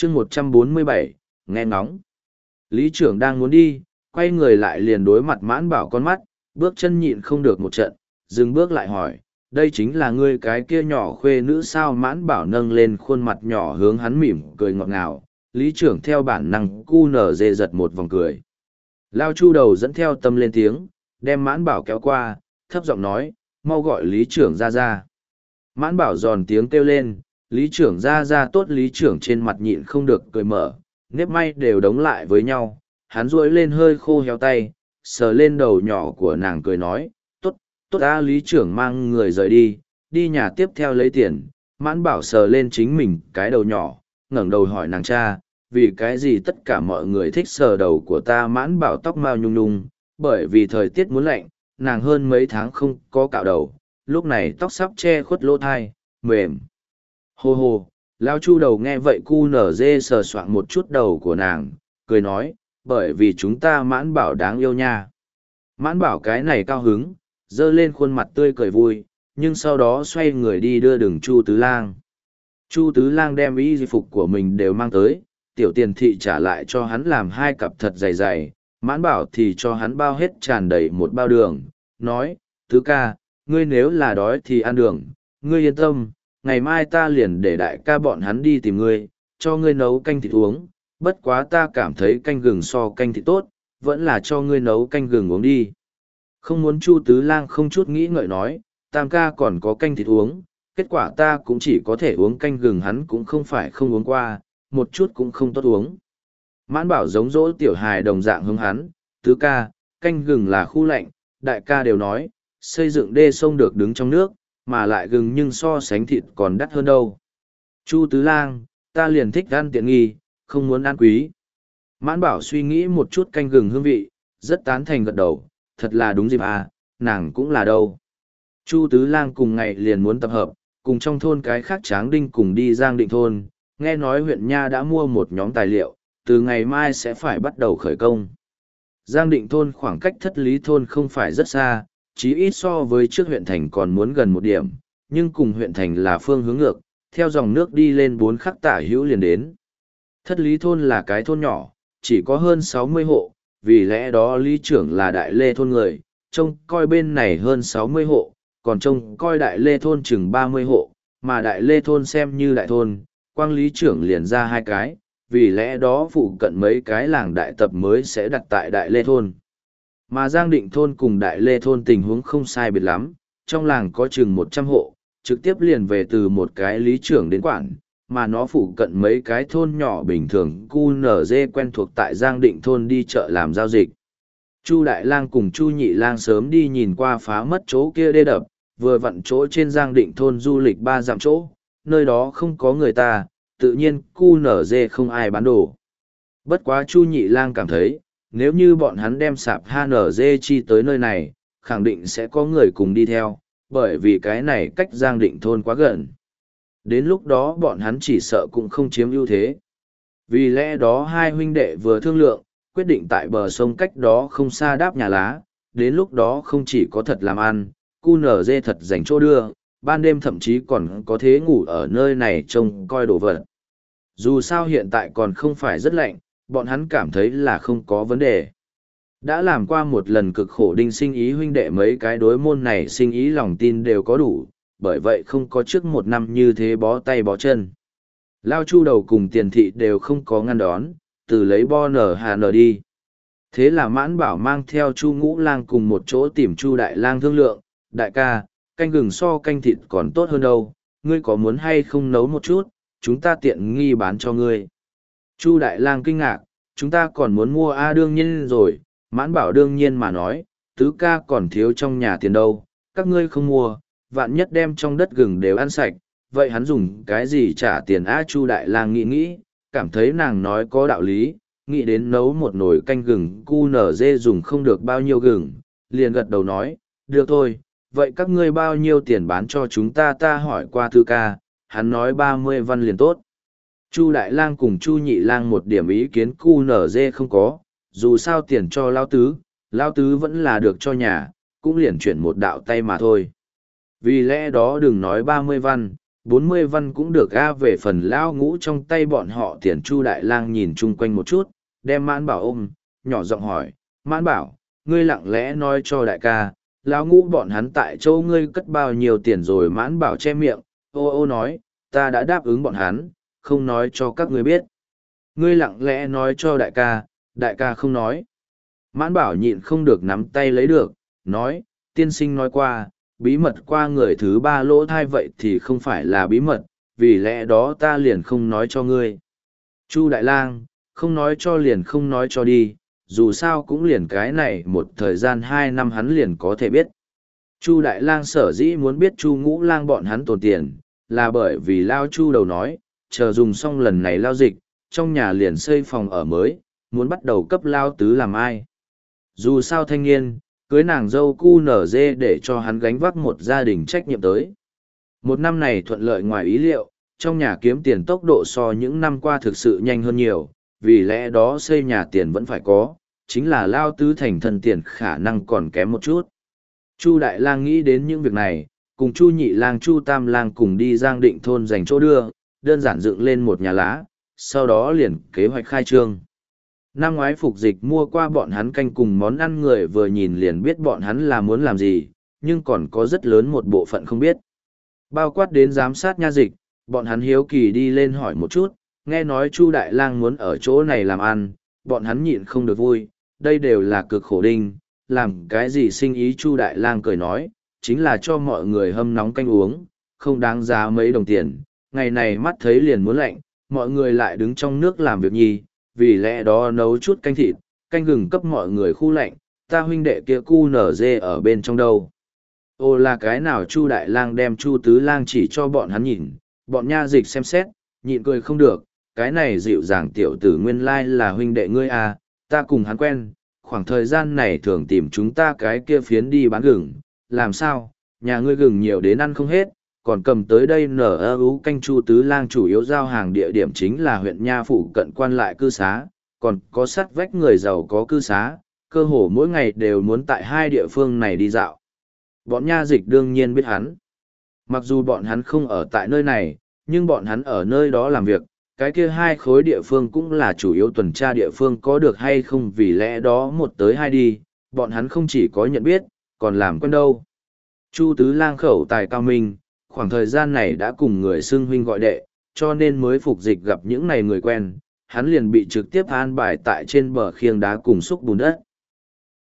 chương 147, nghe ngóng. Lý trưởng đang muốn đi, quay người lại liền đối mặt Mãn Bảo con mắt, bước chân nhịn không được một trận, dừng bước lại hỏi, đây chính là ngươi cái kia nhỏ khuê nữ sao? Mãn Bảo nâng lên khuôn mặt nhỏ hướng hắn mỉm cười ngọt ngào, Lý trưởng theo bản năng cu nở dê giật một vòng cười. Lao Chu đầu dẫn theo tâm lên tiếng, đem Mãn Bảo kéo qua, thấp giọng nói, mau gọi Lý trưởng ra. Mãn Bảo giòn tiếng kêu lên, Lý trưởng ra tốt. Lý trưởng trên mặt nhịn không được cười mở, nếp may đều đóng lại với nhau, hắn duỗi lên hơi khô héo tay, sờ lên đầu nhỏ của nàng cười nói, tốt ta. Lý trưởng mang người rời đi nhà tiếp theo lấy tiền. Mãn Bảo sờ lên chính mình cái đầu nhỏ, ngẩng đầu hỏi nàng cha, vì cái gì tất cả mọi người thích sờ đầu của ta? Mãn Bảo tóc mao nhung nhung, bởi vì thời tiết muốn lạnh, nàng hơn mấy tháng không có cạo đầu, lúc này tóc sắp che khuất lỗ thai, mềm. Hô hô, Lao Chu đầu nghe vậy cu nở dê sờ soạng một chút đầu của nàng, cười nói, bởi vì chúng ta Mãn Bảo đáng yêu nha. Mãn Bảo cái này cao hứng, dơ lên khuôn mặt tươi cười vui, nhưng sau đó xoay người đi đưa đường Chu Tứ Lang. Chu Tứ Lang đem y phục của mình đều mang tới, tiểu tiền thị trả lại cho hắn làm 2 cặp thật dày dày, Mãn Bảo thì cho hắn bao hết tràn đầy một bao đường, nói, Tứ ca, ngươi nếu là đói thì ăn đường, ngươi yên tâm, ngày mai ta liền để đại ca bọn hắn đi tìm ngươi, cho ngươi nấu canh thịt uống, bất quá ta cảm thấy canh gừng so canh thịt tốt, vẫn là cho ngươi nấu canh gừng uống đi. Không muốn. Chu Tứ Lang không chút nghĩ ngợi nói, Tam ca còn có canh thịt uống, kết quả ta cũng chỉ có thể uống canh gừng, hắn cũng không phải không uống qua, một chút cũng không tốt uống. Mãn Bảo giống dỗ tiểu hài đồng dạng hướng hắn, Tứ ca, canh gừng là khu lạnh, đại ca đều nói, xây dựng đê sông được đứng trong nước, mà lại gừng nhưng so sánh thịt còn đắt hơn đâu. Chu Tứ Lang, ta liền thích ăn tiện nghi, không muốn ăn quý. Mãn Bảo suy nghĩ một chút canh gừng hương vị, rất tán thành gật đầu, thật là đúng dịp à, nàng cũng là đâu. Chu Tứ Lang cùng ngày liền muốn tập hợp, cùng trong thôn cái khác Tráng Đinh cùng đi Giang Định thôn, nghe nói huyện Nha đã mua một nhóm tài liệu, từ ngày mai sẽ phải bắt đầu khởi công. Giang Định thôn khoảng cách Thất Lý thôn không phải rất xa, chí ít so với trước huyện thành còn muốn gần một điểm, nhưng cùng huyện thành là phương hướng ngược, theo dòng nước đi lên 4 khắc tả hữu liền đến. Thất Lý thôn là cái thôn nhỏ, chỉ có hơn 60 hộ, vì lẽ đó lý trưởng là Đại Lê thôn người, trông coi bên này hơn 60 hộ, còn trông coi Đại Lê thôn chừng 30 hộ, mà Đại Lê thôn xem như đại thôn, quang lý trưởng liền ra 2 cái, vì lẽ đó phụ cận mấy cái làng đại tập mới sẽ đặt tại Đại Lê thôn. Mà Giang Định thôn cùng Đại Lê thôn tình huống không sai biệt lắm, trong làng có chừng 100 hộ, trực tiếp liền về từ một cái lý trưởng đến quản, mà nó phụ cận mấy cái thôn nhỏ bình thường QNZ quen thuộc tại Giang Định thôn đi chợ làm giao dịch. Chu Đại Lang cùng Chu Nhị Lang sớm đi nhìn qua phá mất chỗ kia đê đập, vừa vặn chỗ trên Giang Định thôn du lịch 3 dặm chỗ, nơi đó không có người ta, tự nhiên QNZ không ai bán đồ. Bất quá Chu Nhị Lang cảm thấy, nếu như bọn hắn đem sạp HNZ chi tới nơi này, khẳng định sẽ có người cùng đi theo, bởi vì cái này cách Giang Định thôn quá gần. Đến lúc đó bọn hắn chỉ sợ cũng không chiếm ưu thế. Vì lẽ đó hai huynh đệ vừa thương lượng, quyết định tại bờ sông cách đó không xa đáp nhà lá, đến lúc đó không chỉ có thật làm ăn, QNZ thật dành chỗ đưa, ban đêm thậm chí còn có thế ngủ ở nơi này trông coi đồ vật. Dù sao hiện tại còn không phải rất lạnh, bọn hắn cảm thấy là không có vấn đề. Đã làm qua một lần cực khổ đinh sinh ý huynh đệ mấy cái đối môn này sinh ý lòng tin đều có đủ, bởi vậy không có trước 1 năm như thế bó tay bó chân. Lao Chu đầu cùng tiền thị đều không có ngăn đón, từ lấy bo nở hà nở đi. Thế là Mãn Bảo mang theo Chu Ngũ Lang cùng một chỗ tìm Chu Đại Lang thương lượng, đại ca, canh gừng so canh thịt còn tốt hơn đâu, ngươi có muốn hay không nấu một chút, chúng ta tiện nghi bán cho ngươi. Chu Đại Lang kinh ngạc, chúng ta còn muốn mua đương nhiên rồi, Mãn Bảo đương nhiên mà nói, tứ ca còn thiếu trong nhà tiền đâu, các ngươi không mua, vạn nhất đem trong đất gừng đều ăn sạch, vậy hắn dùng cái gì trả tiền Chu Đại Lang nghĩ nghĩ, cảm thấy nàng nói có đạo lý, nghĩ đến nấu một nồi canh gừng QNZ dùng không được bao nhiêu gừng, liền gật đầu nói, được thôi, vậy các ngươi bao nhiêu tiền bán cho chúng ta hỏi qua thư ca, hắn nói 30 văn liền tốt. Chu Đại Lang cùng Chu Nhị Lang một điểm ý kiến QNZ không có, dù sao tiền cho Lao Tứ vẫn là được cho nhà, cũng liền chuyển một đạo tay mà thôi. Vì lẽ đó đừng nói 30 văn, 40 văn cũng được a. Về phần lao ngũ trong tay bọn họ tiền, Chu Đại Lang nhìn chung quanh một chút, đem Mãn Bảo ôm, nhỏ giọng hỏi, Mãn Bảo, ngươi lặng lẽ nói cho đại ca, lao ngũ bọn hắn tại châu ngươi cất bao nhiêu tiền rồi? Mãn Bảo che miệng, ô ô nói, ta đã đáp ứng bọn hắn, không nói cho các ngươi biết. Ngươi lặng lẽ nói cho đại ca không nói. Mãn Bảo nhịn không được nắm tay lấy được, nói, tiên sinh nói qua, bí mật qua người thứ ba lỗ thai, vậy thì không phải là bí mật, vì lẽ đó ta liền không nói cho ngươi. Chu Đại Lang, không nói cho liền không nói cho đi, dù sao cũng liền cái này một thời gian 2 năm hắn liền có thể biết. Chu Đại Lang sở dĩ muốn biết Chu Ngũ Lang bọn hắn tồn tiền, là bởi vì Lao Chu đầu nói, chờ dùng xong lần này lao dịch, trong nhà liền xây phòng ở mới, muốn bắt đầu cấp Lao Tứ làm ai. Dù sao thanh niên, cưới nàng dâu cu nở dê để cho hắn gánh vác một gia đình trách nhiệm tới. Một năm này thuận lợi ngoài ý liệu, trong nhà kiếm tiền tốc độ so những năm qua thực sự nhanh hơn nhiều, vì lẽ đó xây nhà tiền vẫn phải có, chính là Lao Tứ thành thân tiền khả năng còn kém một chút. Chu Đại Lang nghĩ đến những việc này, cùng Chu Nhị Lang Chu Tam Lang cùng đi Giang Định thôn dành chỗ đưa, đơn giản dựng lên một nhà lá, sau đó liền kế hoạch khai trương. Năm ngoái Phục Dịch mua qua bọn hắn canh cùng món ăn, người vừa nhìn liền biết bọn hắn là muốn làm gì, nhưng còn có rất lớn một bộ phận không biết. Bao quát đến giám sát nha dịch, bọn hắn hiếu kỳ đi lên hỏi một chút, nghe nói Chu Đại Lang muốn ở chỗ này làm ăn, bọn hắn nhịn không được vui, đây đều là cực khổ đinh, làm cái gì sinh ý. Chu Đại Lang cười nói, chính là cho mọi người hâm nóng canh uống, không đáng giá mấy đồng tiền, ngày này mắt thấy liền muốn lạnh, mọi người lại đứng trong nước làm việc nhi, vì lẽ đó nấu chút canh thịt, canh gừng cấp mọi người khu lạnh, ta huynh đệ kia cu nở dê ở bên trong đâu. Ồ là cái nào? Chu Đại Lang đem Chu Tứ Lang chỉ cho bọn hắn nhìn, bọn nha dịch xem xét, nhịn cười không được, cái này dịu dàng tiểu tử nguyên lai là huynh đệ ngươi à, ta cùng hắn quen, khoảng thời gian này thường tìm chúng ta cái kia phiến đi bán gừng, làm sao, nhà ngươi gừng nhiều đến ăn không hết, còn cầm tới đây nở ưu canh. Chu Tứ Lang chủ yếu giao hàng địa điểm chính là huyện Nha phụ cận quan lại cư xá, còn có sát vách người giàu có cư xá, cơ hồ mỗi ngày đều muốn tại hai địa phương này đi dạo. Bọn nha dịch đương nhiên biết hắn. Mặc dù bọn hắn không ở tại nơi này, nhưng bọn hắn ở nơi đó làm việc, cái kia hai khối địa phương cũng là chủ yếu tuần tra địa phương có được hay không, vì lẽ đó một tới hai đi, bọn hắn không chỉ có nhận biết, còn làm quen đâu. Chu Tứ Lang khẩu tài cao minh, khoảng thời gian này đã cùng người xưng huynh gọi đệ, cho nên mới Phục Dịch gặp những này người quen, hắn liền bị trực tiếp an bài tại trên bờ khiêng đá cùng xúc bùn đất.